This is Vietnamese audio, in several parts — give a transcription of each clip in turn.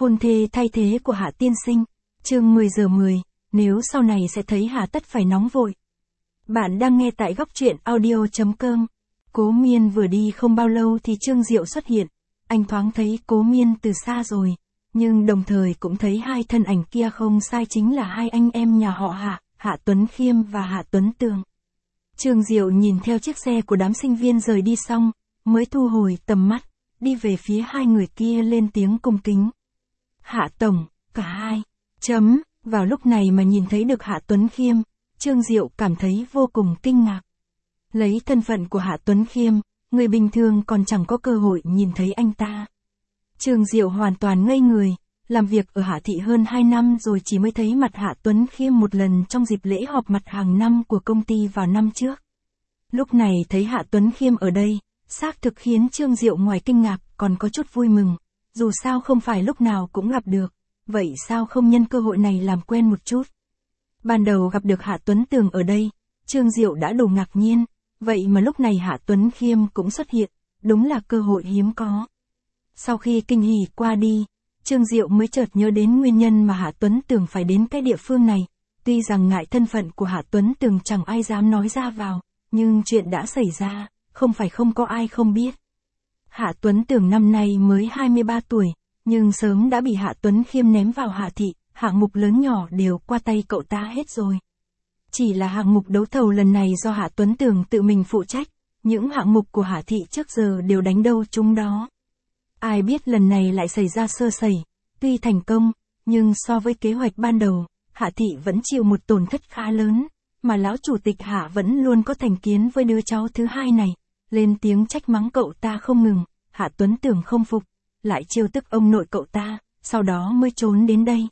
Hôn thê thay thế của Hạ tiên sinh. Chương 10 giờ 10, nếu sau này sẽ thấy hà tất phải nóng vội. Bạn đang nghe tại góc truyện audio.com. Cố Miên vừa đi không bao lâu thì Trương Diệu xuất hiện. Anh thoáng thấy Cố Miên từ xa rồi, nhưng đồng thời cũng thấy hai thân ảnh kia không sai, chính là hai anh em nhà họ Hạ, Hạ Tuấn Khiêm và Hạ Tuấn Tường. Trương Diệu nhìn theo chiếc xe của đám sinh viên rời đi xong, mới thu hồi tầm mắt, đi về phía hai người kia lên tiếng cung kính. Hạ Tổng, cả hai. Vào lúc này mà nhìn thấy được Hạ Tuấn Khiêm, Trương Diệu cảm thấy vô cùng kinh ngạc. Lấy thân phận của Hạ Tuấn Khiêm, người bình thường còn chẳng có cơ hội nhìn thấy anh ta. Trương Diệu hoàn toàn ngây người, làm việc ở Hạ Thị hơn 2 năm rồi chỉ mới thấy mặt Hạ Tuấn Khiêm một lần trong dịp lễ họp mặt hàng năm của công ty vào năm trước. Lúc này thấy Hạ Tuấn Khiêm ở đây, xác thực khiến Trương Diệu ngoài kinh ngạc còn có chút vui mừng, dù sao không phải lúc nào cũng gặp được, vậy sao không nhân cơ hội này làm quen một chút. Ban đầu gặp được Hạ Tuấn Tường ở đây, Trương Diệu đã đủ ngạc nhiên, vậy mà lúc này Hạ Tuấn Khiêm cũng xuất hiện, đúng là cơ hội hiếm có. Sau khi kinh hỉ qua đi, Trương Diệu mới chợt nhớ đến nguyên nhân mà Hạ Tuấn Tường phải đến cái địa phương này, tuy rằng ngại thân phận của Hạ Tuấn Tường chẳng ai dám nói ra vào, nhưng chuyện đã xảy ra, không phải không có ai không biết. Hạ Tuấn Tường năm nay mới 23 tuổi, nhưng sớm đã bị Hạ Tuấn Khiêm ném vào Hạ Thị, hạng mục lớn nhỏ đều qua tay cậu ta hết rồi. Chỉ là hạng mục đấu thầu lần này do Hạ Tuấn Tường tự mình phụ trách, những hạng mục của Hạ Thị trước giờ đều đánh đâu trúng đó. Ai biết lần này lại xảy ra sơ sẩy, tuy thành công, nhưng so với kế hoạch ban đầu, Hạ Thị vẫn chịu một tổn thất khá lớn, mà lão chủ tịch Hạ vẫn luôn có thành kiến với đứa cháu thứ hai này, lên tiếng trách mắng cậu ta không ngừng. Hạ Tuấn Tường không phục, lại trêu tức ông nội cậu ta, sau đó mới trốn đến đây.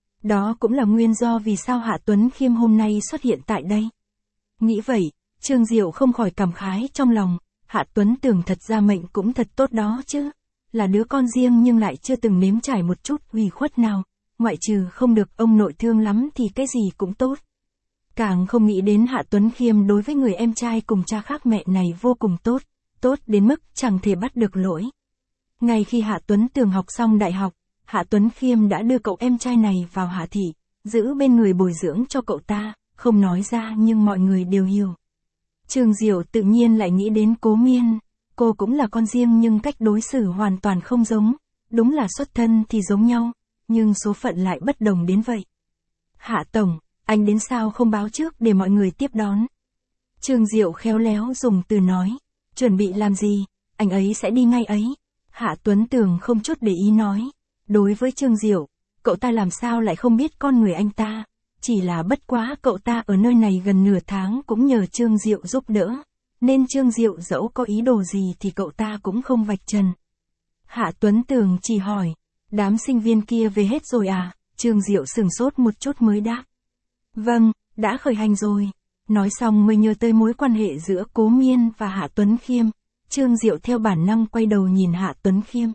Đó cũng là nguyên do vì sao Hạ Tuấn Khiêm hôm nay xuất hiện tại đây. Nghĩ vậy, Trương Diệu không khỏi cảm khái trong lòng, Hạ Tuấn Tường thật ra mệnh cũng thật tốt đó chứ. Là đứa con riêng nhưng lại chưa từng nếm trải một chút ủy khuất nào, ngoại trừ không được ông nội thương lắm thì cái gì cũng tốt. Càng không nghĩ đến Hạ Tuấn Khiêm đối với người em trai cùng cha khác mẹ này vô cùng tốt, tốt đến mức chẳng thể bắt được lỗi. Ngay khi Hạ Tuấn Tường học xong đại học, Hạ Tuấn Khiêm đã đưa cậu em trai này vào Hạ Thị, giữ bên người bồi dưỡng cho cậu ta, không nói ra nhưng mọi người đều hiểu. Trương Diệu tự nhiên lại nghĩ đến Cố Miên, cô cũng là con riêng nhưng cách đối xử hoàn toàn không giống, đúng là xuất thân thì giống nhau, nhưng số phận lại bất đồng đến vậy. Hạ Tổng, anh đến sao không báo trước để mọi người tiếp đón? Trương Diệu khéo léo dùng từ nói, chuẩn bị làm gì, anh ấy sẽ đi ngay ấy. Hạ Tuấn Tường không chút để ý nói, đối với Trương Diệu, cậu ta làm sao lại không biết con người anh ta, chỉ là bất quá cậu ta ở nơi này gần nửa tháng cũng nhờ Trương Diệu giúp đỡ, nên Trương Diệu dẫu có ý đồ gì thì cậu ta cũng không vạch trần. Hạ Tuấn Tường chỉ hỏi, đám sinh viên kia về hết rồi à? Trương Diệu sửng sốt một chút mới đáp, vâng, đã khởi hành rồi. Nói xong mới nhớ tới mối quan hệ giữa Cố Miên và Hạ Tuấn Khiêm, Trương Diệu theo bản năng quay đầu nhìn Hạ Tuấn Khiêm.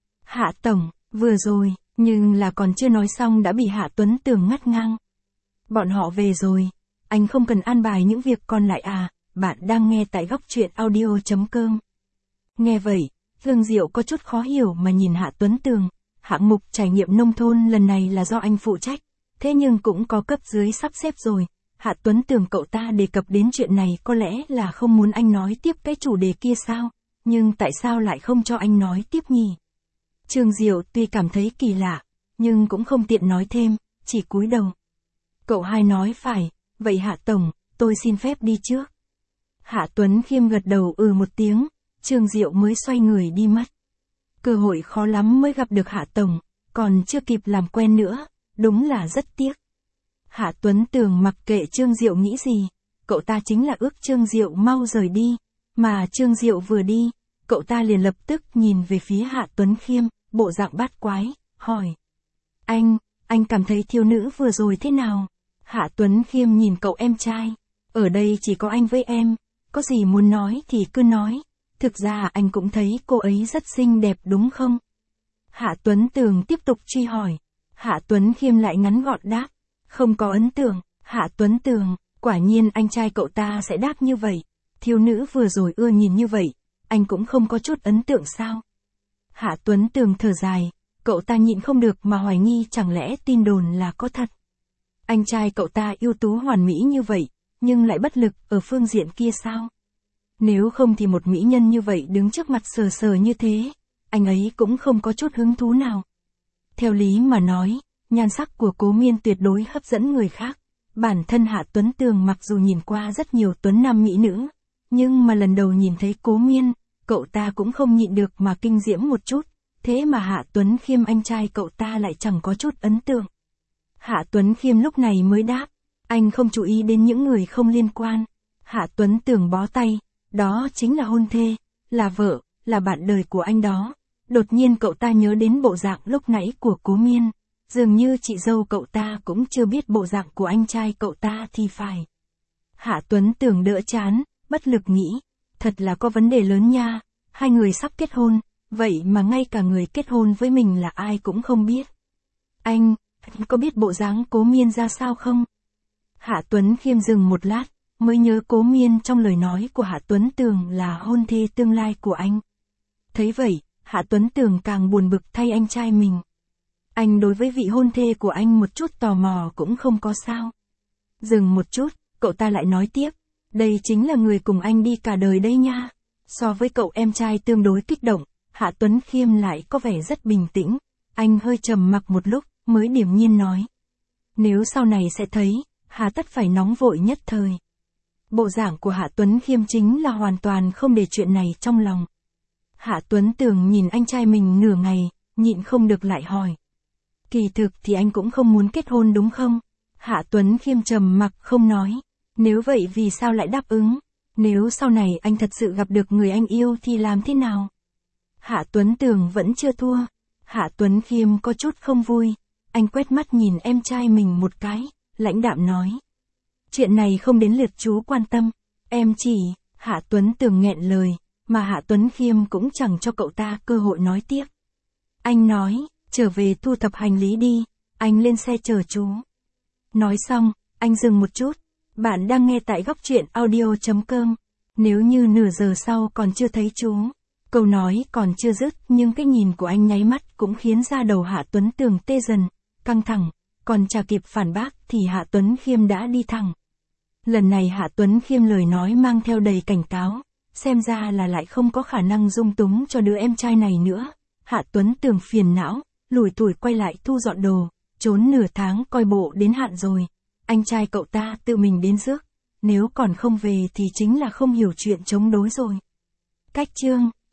Hạ Tổng, vừa rồi, nhưng là còn chưa nói xong đã bị Hạ Tuấn Tường ngắt ngang. Bọn họ về rồi, anh không cần an bài những việc còn lại à? Bạn đang nghe tại góc truyện audio.com. Nghe vậy, Trương Diệu có chút khó hiểu mà nhìn Hạ Tuấn Tường, hạng mục trải nghiệm nông thôn lần này là do anh phụ trách, thế nhưng cũng có cấp dưới sắp xếp rồi. Hạ Tuấn Tường cậu ta đề cập đến chuyện này có lẽ là không muốn anh nói tiếp cái chủ đề kia sao, nhưng tại sao lại không cho anh nói tiếp nhỉ? Trương Diệu tuy cảm thấy kỳ lạ, nhưng cũng không tiện nói thêm, chỉ cúi đầu. Cậu hai nói phải, vậy Hạ Tổng, tôi xin phép đi trước. Hạ Tuấn Khiêm gật đầu một tiếng, Trương Diệu mới xoay người đi mất. Cơ hội khó lắm mới gặp được Hạ Tổng, còn chưa kịp làm quen nữa, đúng là rất tiếc. Hạ Tuấn Tường mặc kệ Trương Diệu nghĩ gì, cậu ta chính là ước Trương Diệu mau rời đi, mà Trương Diệu vừa đi, cậu ta liền lập tức nhìn về phía Hạ Tuấn Khiêm, bộ dạng bát quái, hỏi. Anh cảm thấy thiếu nữ vừa rồi thế nào? Hạ Tuấn Khiêm nhìn cậu em trai, ở đây chỉ có anh với em, có gì muốn nói thì cứ nói, thực ra anh cũng thấy cô ấy rất xinh đẹp đúng không? Hạ Tuấn Tường tiếp tục truy hỏi, Hạ Tuấn Khiêm lại ngắn gọn đáp. Không có ấn tượng. Hạ Tuấn Tường, quả nhiên anh trai cậu ta sẽ đáp như vậy. Thiếu nữ vừa rồi ưa nhìn như vậy, anh cũng không có chút ấn tượng sao? Hạ Tuấn Tường thở dài, Cậu ta nhịn không được mà hoài nghi chẳng lẽ tin đồn là có thật. Anh trai cậu ta ưu tú hoàn mỹ như vậy, nhưng lại bất lực ở phương diện kia sao? Nếu không thì một mỹ nhân như vậy đứng trước mặt sờ sờ như thế, anh ấy cũng không có chút hứng thú nào. Theo lý mà nói, nhan sắc của Cố Miên tuyệt đối hấp dẫn người khác. Bản thân Hạ Tuấn Tường mặc dù nhìn qua rất nhiều tuấn nam mỹ nữ, nhưng mà lần đầu nhìn thấy Cố Miên, cậu ta cũng không nhịn được mà kinh diễm một chút, thế mà Hạ Tuấn Khiêm anh trai cậu ta lại chẳng có chút ấn tượng. Hạ Tuấn Khiêm lúc này mới đáp, anh không chú ý đến những người không liên quan. Hạ Tuấn Tường bó tay, đó chính là hôn thê, là vợ, là bạn đời của anh đó. Đột nhiên cậu ta nhớ đến bộ dạng lúc nãy của Cố Miên, dường như chị dâu cậu ta cũng chưa biết bộ dạng của anh trai cậu ta thì phải. Hạ Tuấn Tường đỡ chán, bất lực nghĩ, thật là có vấn đề lớn nha, hai người sắp kết hôn, vậy mà ngay cả người kết hôn với mình là ai cũng không biết. Anh có biết bộ dáng Cố Miên ra sao không? Hạ Tuấn Khiêm dừng một lát, mới nhớ Cố Miên trong lời nói của Hạ Tuấn Tường là hôn thê tương lai của anh. Thấy vậy, Hạ Tuấn Tường càng buồn bực thay anh trai mình. Anh đối với vị hôn thê của anh một chút tò mò cũng không có sao. Dừng một chút, cậu ta lại nói tiếp, đây chính là người cùng anh đi cả đời đây nha. So với cậu em trai tương đối kích động, Hạ Tuấn Khiêm lại có vẻ rất bình tĩnh. Anh hơi trầm mặc một lúc, mới điềm nhiên nói. Nếu sau này sẽ thấy, hà tất phải nóng vội nhất thời. Bộ dạng của Hạ Tuấn Khiêm chính là hoàn toàn không để chuyện này trong lòng. Hạ Tuấn Tường nhìn anh trai mình nửa ngày, nhịn không được lại hỏi. Kỳ thực thì anh cũng không muốn kết hôn đúng không? Hạ Tuấn Khiêm trầm mặc không nói. Nếu vậy vì sao lại đáp ứng? Nếu sau này anh thật sự gặp được người anh yêu thì làm thế nào? Hạ Tuấn Tường vẫn chưa thua. Hạ Tuấn Khiêm có chút không vui. Anh quét mắt nhìn em trai mình một cái, lãnh đạm nói. Chuyện này không đến lượt chú quan tâm. Em chỉ, Hạ Tuấn Tường nghẹn lời, mà Hạ Tuấn Khiêm cũng chẳng cho cậu ta cơ hội nói tiếp. Anh nói, trở về thu thập hành lý đi, anh lên xe chờ chú. Nói xong, anh dừng một chút. Bạn đang nghe tại góc truyện audio.com. Nếu như nửa giờ sau còn chưa thấy chú. Câu nói còn chưa dứt nhưng cái nhìn của anh nháy mắt cũng khiến da đầu Hạ Tuấn Tường tê dần, căng thẳng, còn chả kịp phản bác thì Hạ Tuấn Khiêm đã đi thẳng. Lần này Hạ Tuấn Khiêm lời nói mang theo đầy cảnh cáo, xem ra là lại không có khả năng dung túng cho đứa em trai này nữa. Hạ Tuấn Tường phiền não, lủi thủi quay lại thu dọn đồ, trốn nửa tháng coi bộ đến hạn rồi. Anh trai cậu ta tự mình đến rước, nếu còn không về thì chính là không hiểu chuyện chống đối rồi. Cách chương